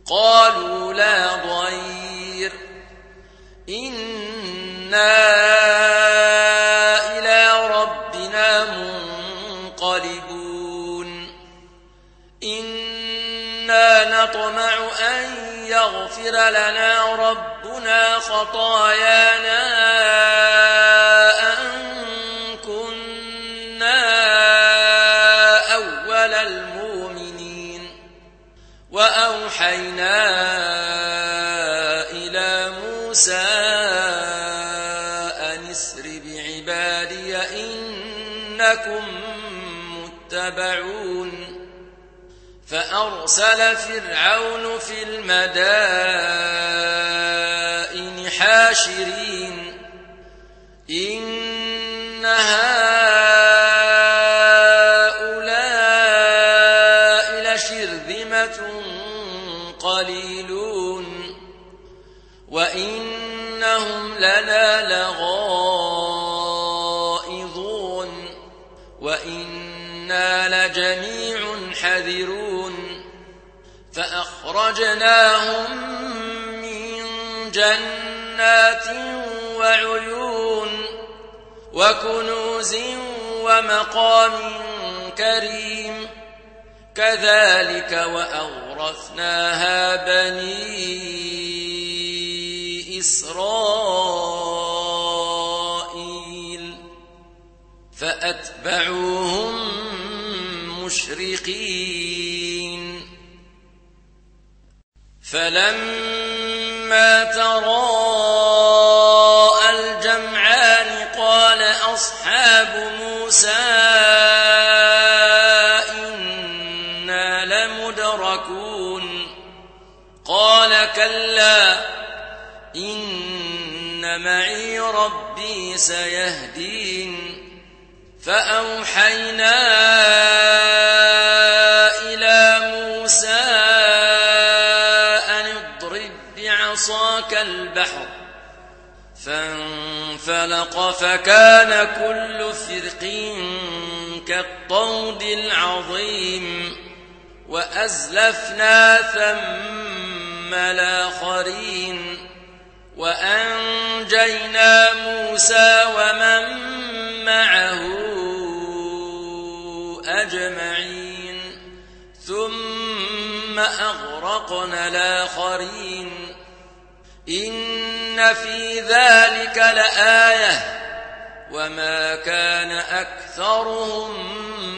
قالوا لا ضير إنا إلى ربنا منقلبون إنا نطمع أن يغفر لنا ربنا خطايانا أن كنا أول المؤمنين وأوحينا إلى موسى أن اسر بعبادي إنكم متبعون فأرسل فرعون في المدائن حاشرين إن هؤلاء لشرذمة قليلون وإنهم لنا لغائظون وإنا لجميع حذرون فأخرجناهم من جنات وعيون وكنوز ومقام كريم كذلك وأورثناها بني إسرائيل فأتبعوهم مشرقين فلما تراءى الجمعان قال أصحاب موسى إنا لمدركون قال كلا إن معي ربي سيهدين فأوحينا إلى موسى أن اضرب بعصاك البحر فانفلق فكان كل فرق كالطود العظيم وأزلفنا ثم الآخرين وأنجينا موسى ومن معه أجمعين ثم أغرقنا الآخرين إن في ذلك لآية وما كان أكثرهم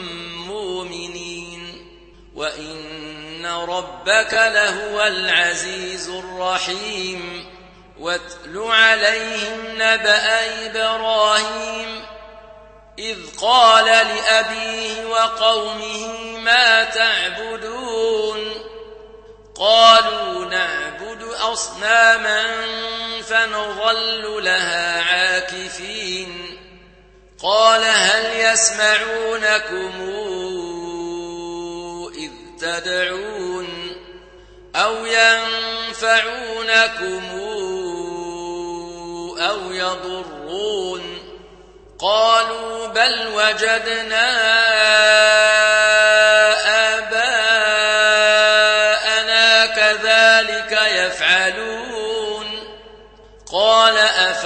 مؤمنين وإن ربك لهو العزيز الرحيم واتل عليهم نبأ إبراهيم إذ قال لأبيه وقومه ما تعبدون قالوا نعبد أصناما فنظل لها عاكفين قال هل يسمعونكم إذ تدعون أو ينفعونكم أو يضرون قالوا بل وجدنا آباءنا كذلك يفعلون قال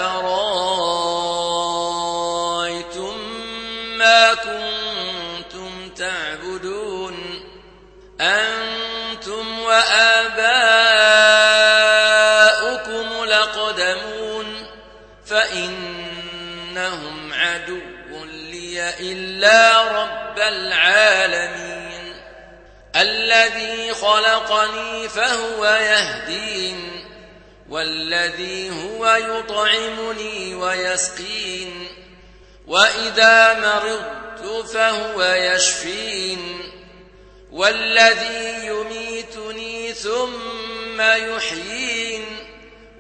أفرأيتم ما كنتم تعبدون أنتم وآباؤكم الأقدمون فإنهم عدو لي إلا رب العالمين الذي خلقني فهو يهدين والذي هو يطعمني ويسقين وإذا مرضت فهو يشفين والذي يميتني ثم يحيين